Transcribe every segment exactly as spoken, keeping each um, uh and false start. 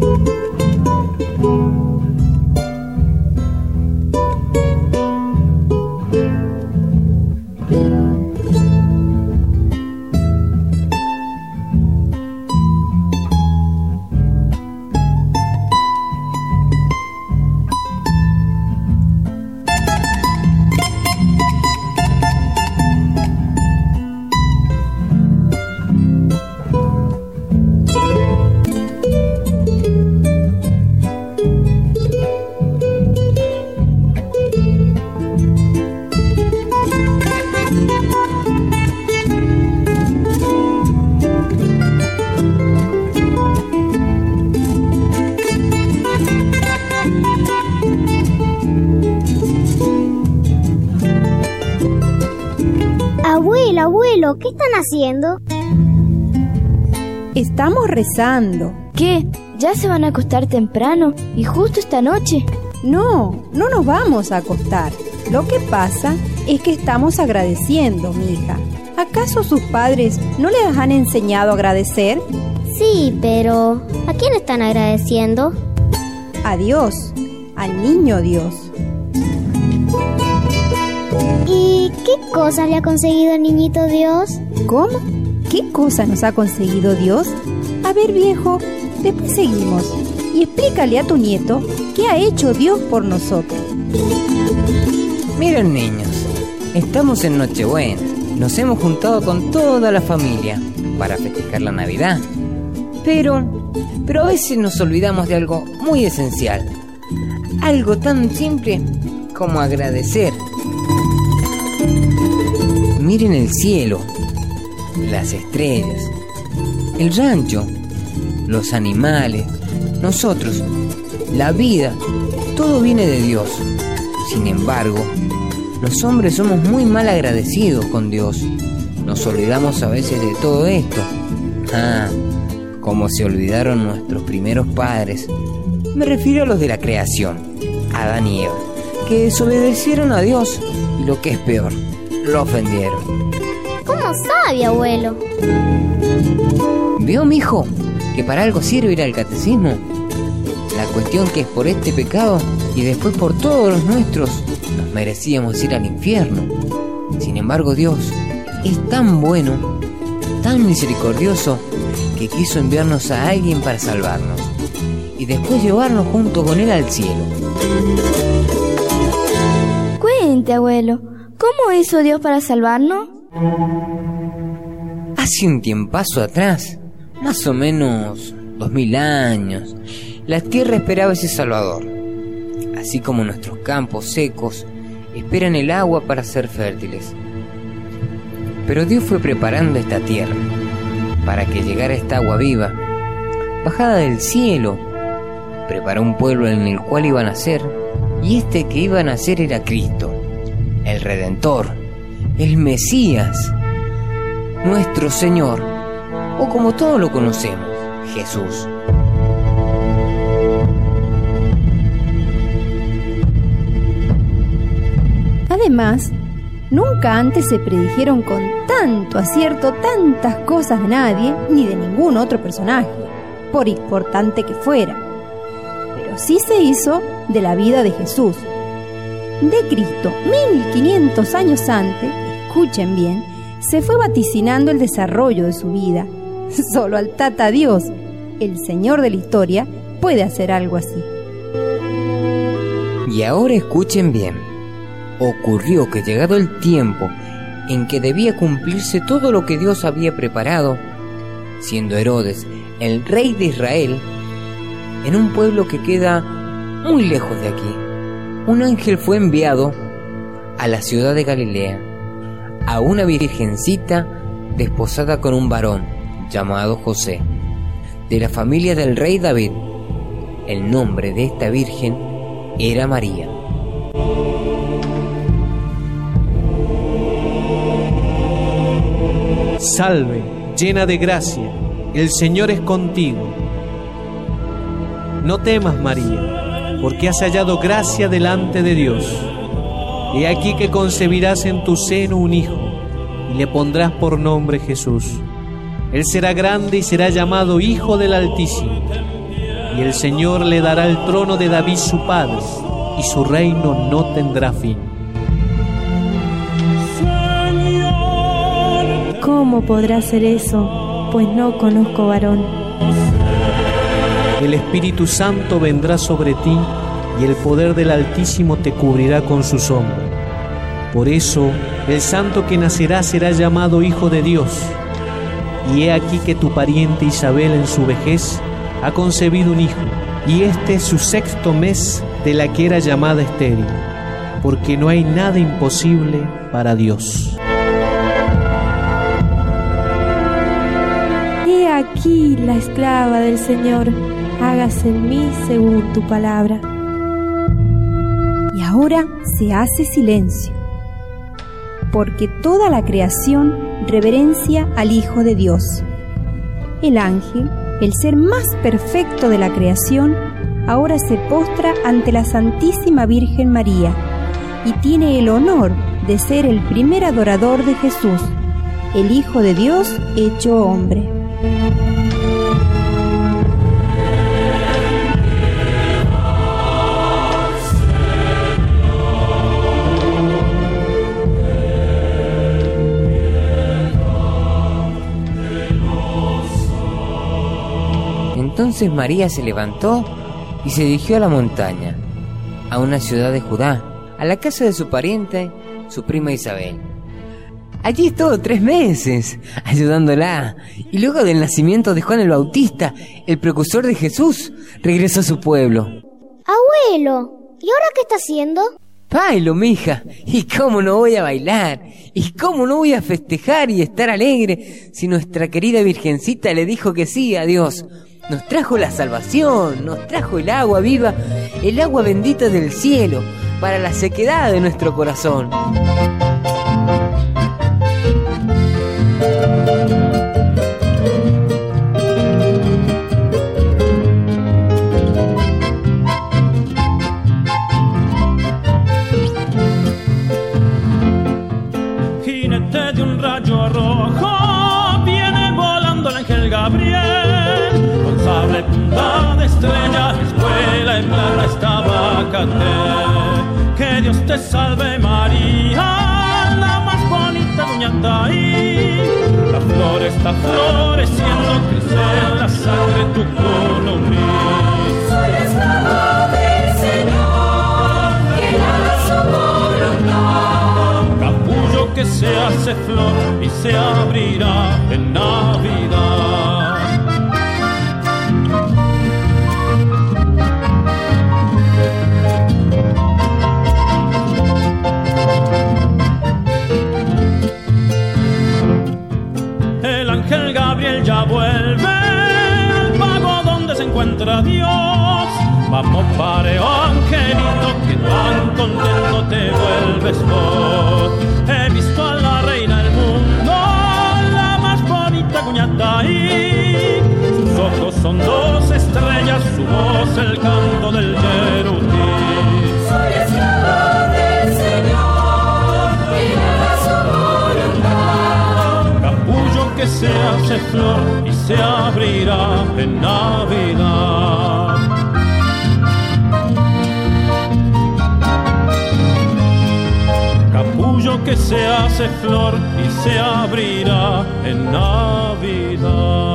Abuelo, abuelo, ¿qué están haciendo? Estamos rezando. ¿Qué? ¿Ya se van a acostar temprano y justo esta noche? No, no nos vamos a acostar. Lo que pasa es que estamos agradeciendo, mija. ¿Acaso sus padres no les han enseñado a agradecer? Sí, pero ¿a quién están agradeciendo? A Dios, al niño Dios. ¿Y qué cosas le ha conseguido el niñito Dios? ¿Cómo? ¿Qué cosa nos ha conseguido Dios? A ver, viejo, después seguimos. Y explícale a tu nieto qué ha hecho Dios por nosotros. Miren, niños, estamos en Nochebuena. Nos hemos juntado con toda la familia para festejar la Navidad. Pero, pero a veces nos olvidamos de algo muy esencial. Algo tan simple como agradecer. Miren el cielo, las estrellas, el rancho, los animales, nosotros, la vida, todo viene de Dios. Sin embargo, los hombres somos muy mal agradecidos con Dios. Nos olvidamos a veces de todo esto. Ah, como se olvidaron nuestros primeros padres. Me refiero a los de la creación, Adán y Eva, que desobedecieron a Dios y, lo que es peor, lo ofendieron. ¿Cómo sabe, abuelo? ¿Vio, mijo, que para algo sirve ir al catecismo? La cuestión que es por este pecado y después por todos los nuestros, nos merecíamos ir al infierno. Sin embargo, Dios es tan bueno, tan misericordioso, que quiso enviarnos a alguien para salvarnos y después llevarnos junto con Él al cielo. Cuente, abuelo, ¿cómo hizo Dios para salvarnos? Hace un tiempazo atrás, más o menos dos mil años, la tierra esperaba ese Salvador, así como nuestros campos secos esperan el agua para ser fértiles. Pero Dios fue preparando esta tierra para que llegara esta agua viva, bajada del cielo. Preparó un pueblo en el cual iba a nacer, y este que iba a nacer era Cristo, el Redentor, el Mesías, nuestro Señor, o como todos lo conocemos, Jesús. Además, nunca antes se predijeron con tanto acierto tantas cosas de nadie ni de ningún otro personaje, por importante que fuera. Pero sí se hizo de la vida de Jesús. De Cristo, mil quinientos años antes, escuchen bien, se fue vaticinando el desarrollo de su vida. Solo al Tata Dios, el Señor de la historia, puede hacer algo así. Y ahora escuchen bien. Ocurrió que llegado el tiempo en que debía cumplirse todo lo que Dios había preparado, siendo Herodes el rey de Israel, en un pueblo que queda muy lejos de aquí, un ángel fue enviado a la ciudad de Galilea, a una virgencita desposada con un varón llamado José, de la familia del rey David. El nombre de esta virgen era María. Salve, llena de gracia, el Señor es contigo. No temas, María, porque has hallado gracia delante de Dios. He aquí que concebirás en tu seno un hijo, y le pondrás por nombre Jesús. Él será grande y será llamado Hijo del Altísimo. y el Señor le dará el trono de David su padre, y su reino no tendrá fin. ¿Cómo podrá ser eso? Pues no conozco varón. El Espíritu Santo vendrá sobre ti, y el poder del Altísimo te cubrirá con su sombra. Por eso, el santo que nacerá será llamado Hijo de Dios. Y he aquí que tu pariente Isabel en su vejez ha concebido un hijo, y este es su sexto mes de la que era llamada estéril, porque no hay nada imposible para Dios. He aquí la esclava del Señor, hágase en mí según tu palabra. Y ahora se hace silencio, porque toda la creación reverencia al Hijo de Dios. El ángel, el ser más perfecto de la creación, ahora se postra ante la Santísima Virgen María y tiene el honor de ser el primer adorador de Jesús, el Hijo de Dios hecho hombre. Entonces María se levantó y se dirigió a la montaña, a una ciudad de Judá, a la casa de su pariente, su prima Isabel. Allí estuvo tres meses, ayudándola, y luego del nacimiento de Juan el Bautista, el precursor de Jesús, regresó a su pueblo. Abuelo, ¿y ahora qué está haciendo? Bailo, mija, y cómo no voy a bailar, y cómo no voy a festejar y estar alegre si nuestra querida Virgencita le dijo que sí a Dios. Nos trajo la salvación, nos trajo el agua viva, el agua bendita del cielo, para la sequedad de nuestro corazón. Jinete de un rayo rojo, viene volando el ángel Gabriel. Con sable punta de estrella, escuela en plata estaba Caté. Que Dios te salve María, la más bonita doña ahí. La flor está floreciendo, crece la sangre tu coronel. Soy esclava del Señor, que haga su voluntad. Capullo que se hace flor y se abrirá en Navidad. El ángel Gabriel ya vuelve al pago donde se encuentra Dios. Vamos pareo, angelito, que tan contento te vuelves vos. He visto a la reina del mundo, la más bonita cuñata ahí. Sus ojos son dos estrellas, su voz el canto del yerutí. Soy esclava del Señor, que haga su voluntad. Capullo que se hace flor y se abrirá en Navidad. Capullo que se hace flor y se abrirá en Navidad.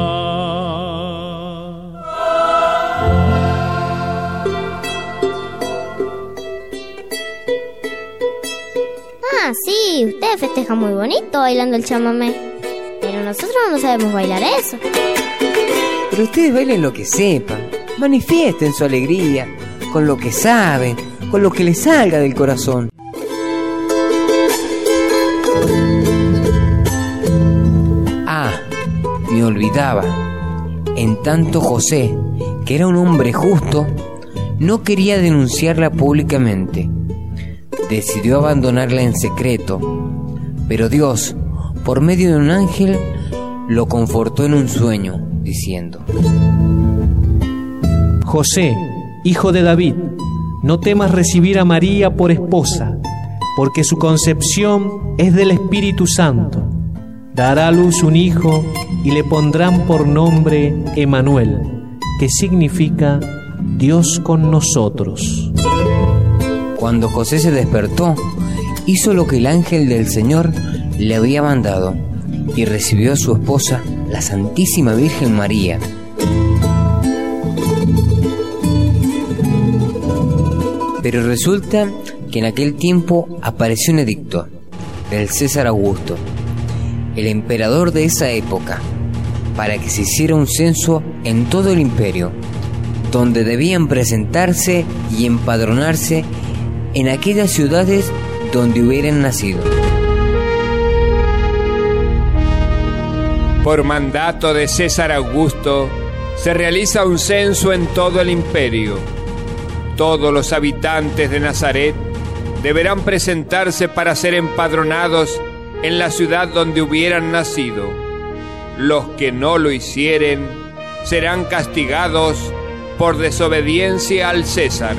Ah, sí, ustedes festejan muy bonito bailando el chamamé. Pero nosotros no sabemos bailar eso. Pero ustedes bailen lo que sepan, manifiesten su alegría, con lo que saben, con lo que les salga del corazón. Ah, me olvidaba. En tanto José, que era un hombre justo, no quería denunciarla públicamente. Decidió abandonarla en secreto, pero Dios, por medio de un ángel, lo confortó en un sueño, diciendo: José, hijo de David, no temas recibir a María por esposa, porque su concepción es del Espíritu Santo. Dará a luz un hijo y le pondrán por nombre Emmanuel, que significa Dios con nosotros. Cuando José se despertó, hizo lo que el ángel del Señor le había mandado y recibió a su esposa, la Santísima Virgen María. Pero resulta que en aquel tiempo apareció un edicto del César Augusto, el emperador de esa época, para que se hiciera un censo en todo el imperio, donde debían presentarse y empadronarse en aquellas ciudades donde hubieran nacido. Por mandato de César Augusto, se realiza un censo en todo el imperio. Todos los habitantes de Nazaret deberán presentarse para ser empadronados en la ciudad donde hubieran nacido. Los que no lo hicieren serán castigados por desobediencia al César.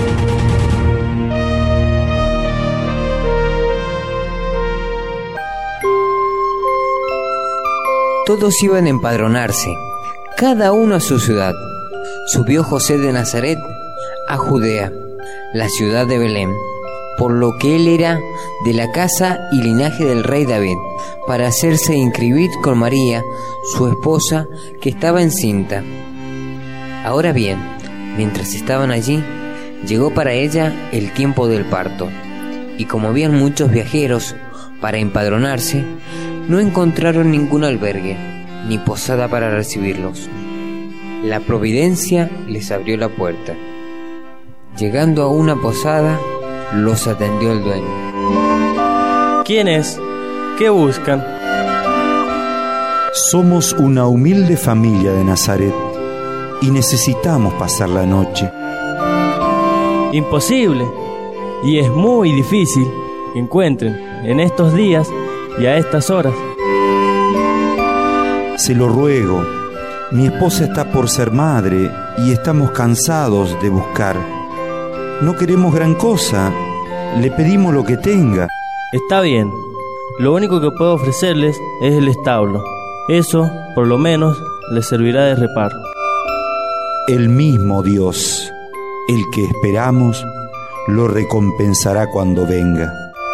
Todos iban a empadronarse, cada uno a su ciudad. Subió José de Nazaret a Judea, la ciudad de Belén, por lo que él era de la casa y linaje del rey David, para hacerse inscribir con María, su esposa, que estaba encinta. Ahora bien, mientras estaban allí, llegó para ella el tiempo del parto, y como habían muchos viajeros para empadronarse, no encontraron ningún albergue, ni posada para recibirlos. La providencia les abrió la puerta. Llegando a una posada, los atendió el dueño. ¿Quién es? ¿Qué buscan? Somos una humilde familia de Nazaret y necesitamos pasar la noche. Imposible. Y es muy difícil que encuentren en estos días y a estas horas. Se lo ruego. Mi esposa está por ser madre y estamos cansados de buscar. No queremos gran cosa. Le pedimos lo que tenga. Está bien. Lo único que puedo ofrecerles es el establo. Eso, por lo menos, les servirá de reparo. El mismo Dios, el que esperamos, lo recompensará cuando venga.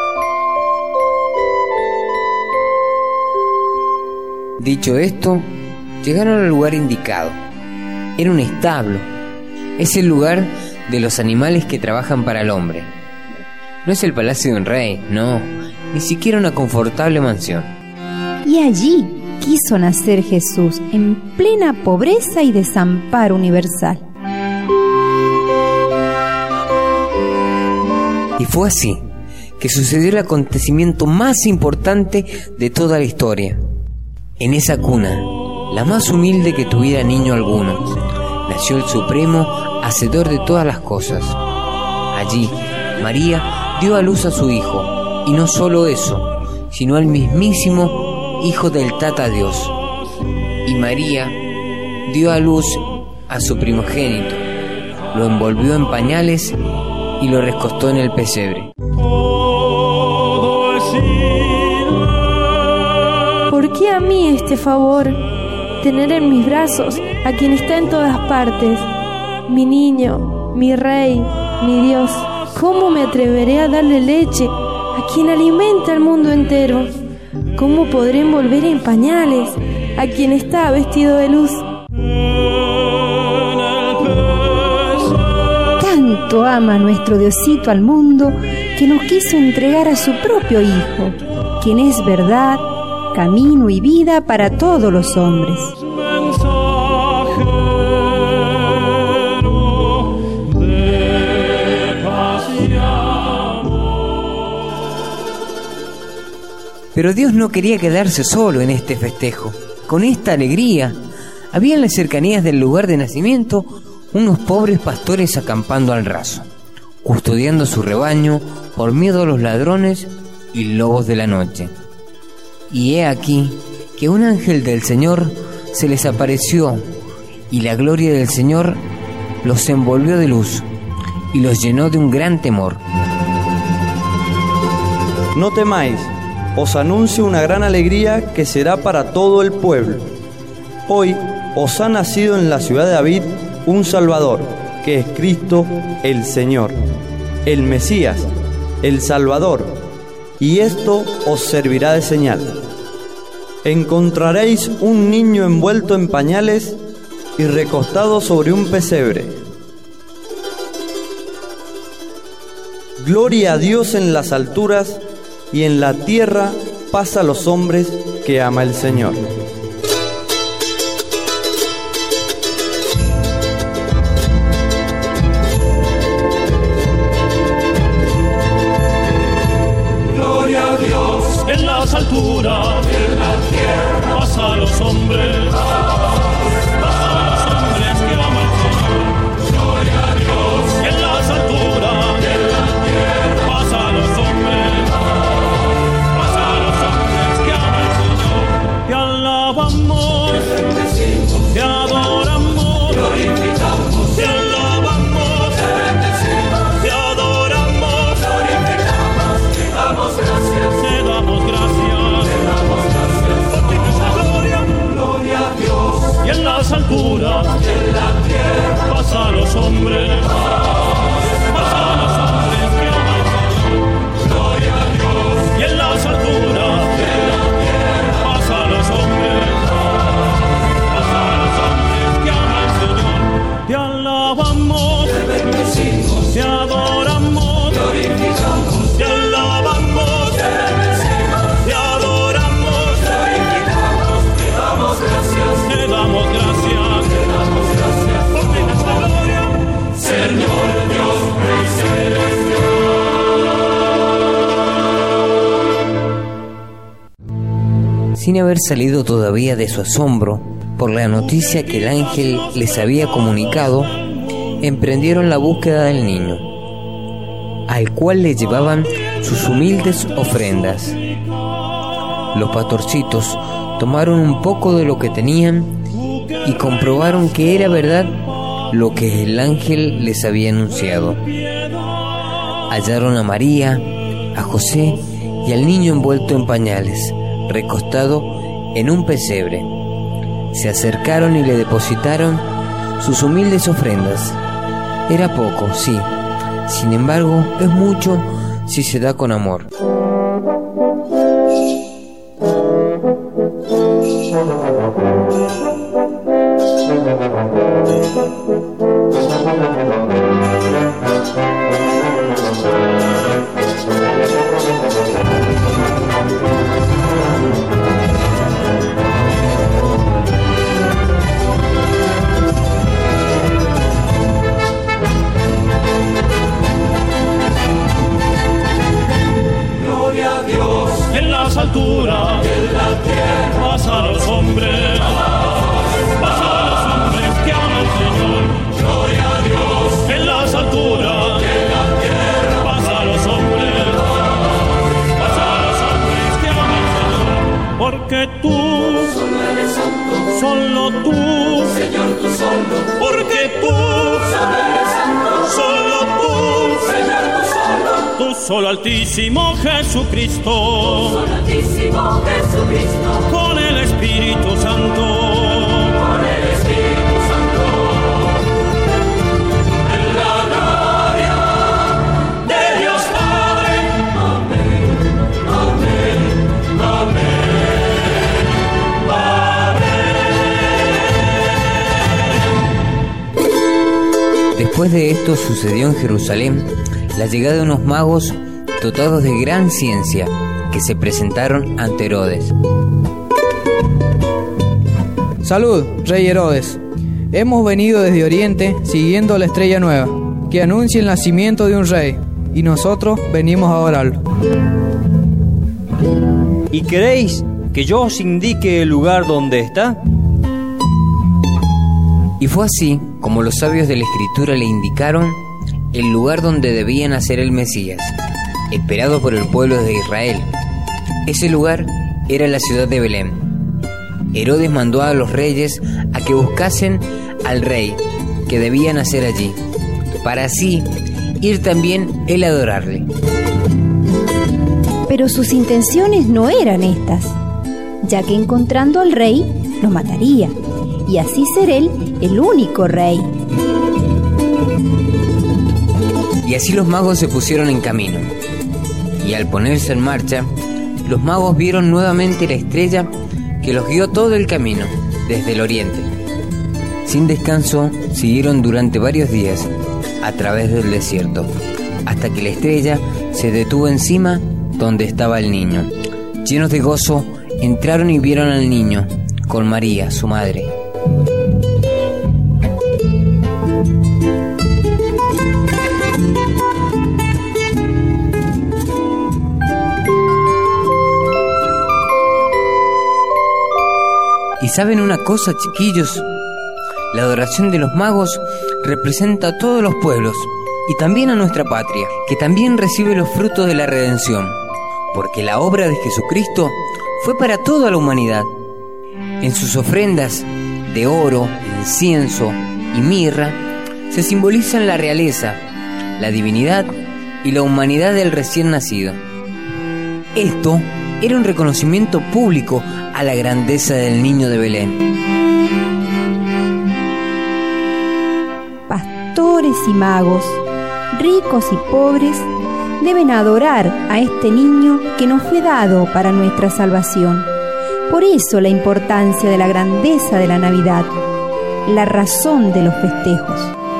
Dicho esto, llegaron al lugar indicado. Era un establo. Es el lugar de los animales que trabajan para el hombre. No es el palacio de un rey, no, ni siquiera una confortable mansión. Y allí quiso nacer Jesús, en plena pobreza y desamparo universal. Y fue así que sucedió el acontecimiento más importante de toda la historia. En esa cuna, la más humilde que tuviera niño alguno, nació el Supremo Hacedor de todas las cosas. Allí, María dio a luz a su hijo, y no solo eso, sino al mismísimo Hijo del Tata Dios. Y María dio a luz a su primogénito, lo envolvió en pañales y lo recostó en el pesebre. ¿Por qué a mí este favor? Tener en mis brazos a quien está en todas partes, mi niño, mi rey, mi Dios. ¿Cómo me atreveré a darle leche a quien alimenta al mundo entero? ¿Cómo podré envolver en pañales a quien está vestido de luz? Tanto ama nuestro Diosito al mundo que nos quiso entregar a su propio Hijo, quien es verdad, camino y vida para todos los hombres. Pero Dios no quería quedarse solo en este festejo. Con esta alegría, había en las cercanías del lugar de nacimiento unos pobres pastores acampando al raso, custodiando su rebaño por miedo a los ladrones y lobos de la noche. Y he aquí que un ángel del Señor se les apareció, y la gloria del Señor los envolvió de luz y los llenó de un gran temor. No temáis, os anuncio una gran alegría que será para todo el pueblo. Hoy os ha nacido en la ciudad de David un Salvador, que es Cristo el Señor, el Mesías, el Salvador, y esto os servirá de señal. Encontraréis un niño envuelto en pañales y recostado sobre un pesebre. Gloria a Dios en las alturas, y en la tierra paz a los hombres que ama el Señor. Gloria a Dios en las alturas, en la tierra paz a los hombres, paz a los hombres que aman al Señor. Gloria a Dios en las alturas, en la tierra paz a los hombres, paz a los hombres que aman al Señor. Te alabamos, te bendecimos, te adoramos, glorificamos, te alabamos, te bendecimos, te adoramos, glorificamos, te damos gracias, te damos gracias, te damos gracias, porque nuestra gloria, gloria a Dios, y en las alturas, en la tierra, paz a los hombres, paz a los hombres que aman al Señor. Gloria a Dios, y en las alturas, en la tierra, paz a los hombres, paz a los hombres que aman al Señor. Te alabamos, te bendecimos, te adoramos, glorificamos, te alabamos, te bendecimos, te adoramos, glorificamos, te damos gracias, te damos gracias, te damos gracias, porque nuestra gloria, Señor Dios, Rey celestial. Sin haber salido todavía de su asombro por la noticia que el ángel les había comunicado, emprendieron la búsqueda del niño, al cual le llevaban sus humildes ofrendas. Los pastorcitos tomaron un poco de lo que tenían y comprobaron que era verdad lo que el ángel les había anunciado. Hallaron a María, a José y al niño envuelto en pañales, recostado en un pesebre. Se acercaron y le depositaron sus humildes ofrendas. Era poco, sí, sin embargo, es mucho si se da con amor. Gloria a Dios en las alturas, en la tierra, paz a los hombres, paz a los hombres que aman al Señor. Gloria a Dios en las alturas, en la tierra, paz a los hombres, paz a los hombres que aman al Señor. Porque tú solo eres santo, solo tú, Señor, tú solo. Porque tú solo eres santo, solo tú, Señor, tú solo. Tú solo, Altísimo Jesucristo, tú solo, Altísimo Jesucristo, con el Espíritu Santo, con el Espíritu Santo, en la gloria de Dios Padre. Amén, amén, amén, amén. Después de esto sucedió en Jerusalén la llegada de unos magos dotados de gran ciencia, que se presentaron ante Herodes. Salud, rey Herodes. Hemos venido desde Oriente siguiendo la estrella nueva, que anuncia el nacimiento de un rey, y nosotros venimos a adorarlo. ¿Y queréis que yo os indique el lugar donde está? Y fue así como los sabios de la Escritura le indicaron el lugar donde debía nacer el Mesías, esperado por el pueblo de Israel. Ese lugar era la ciudad de Belén. Herodes mandó a los reyes a que buscasen al rey que debía nacer allí, para así ir también él a adorarle. Pero sus intenciones no eran estas, ya que encontrando al rey, lo mataría, y así ser él el único rey. Y así los magos se pusieron en camino. Y al ponerse en marcha, los magos vieron nuevamente la estrella que los guió todo el camino, desde el oriente. Sin descanso, siguieron durante varios días a través del desierto, hasta que la estrella se detuvo encima donde estaba el niño. Llenos de gozo, entraron y vieron al niño, con María, su madre. ¿Y saben una cosa, chiquillos? La adoración de los magos representa a todos los pueblos y también a nuestra patria, que también recibe los frutos de la redención, porque la obra de Jesucristo fue para toda la humanidad. En sus ofrendas de oro, incienso y mirra se simbolizan la realeza, la divinidad y la humanidad del recién nacido. Esto era un reconocimiento público a la grandeza del niño de Belén. Pastores y magos, ricos y pobres, deben adorar a este niño que nos fue dado para nuestra salvación. Por eso la importancia de la grandeza de la Navidad, la razón de los festejos.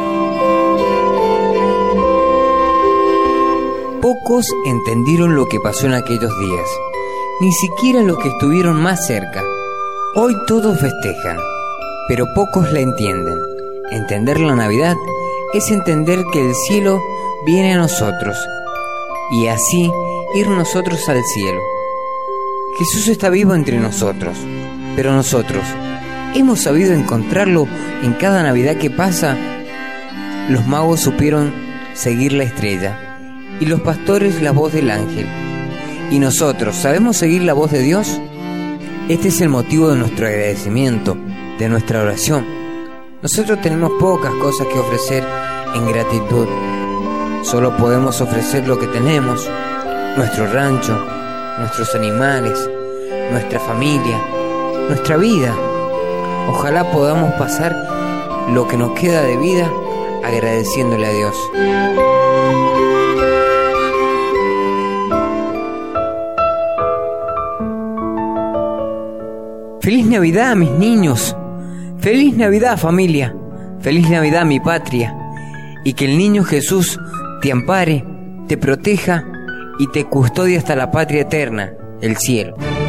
Pocos entendieron lo que pasó en aquellos días, ni siquiera los que estuvieron más cerca. Hoy todos festejan, pero pocos la entienden. Entender la Navidad es entender que el cielo viene a nosotros, y así ir nosotros al cielo. Jesús está vivo entre nosotros, pero nosotros, ¿hemos sabido encontrarlo en cada Navidad que pasa? Los magos supieron seguir la estrella, y los pastores la voz del ángel. ¿Y nosotros sabemos seguir la voz de Dios? Este es el motivo de nuestro agradecimiento, de nuestra oración. Nosotros tenemos pocas cosas que ofrecer en gratitud. Solo podemos ofrecer lo que tenemos: nuestro rancho, nuestros animales, nuestra familia, nuestra vida. Ojalá podamos pasar lo que nos queda de vida agradeciéndole a Dios. ¡Feliz Navidad, mis niños! ¡Feliz Navidad, familia! ¡Feliz Navidad, mi patria! Y que el niño Jesús te ampare, te proteja y te custodie hasta la patria eterna, el cielo.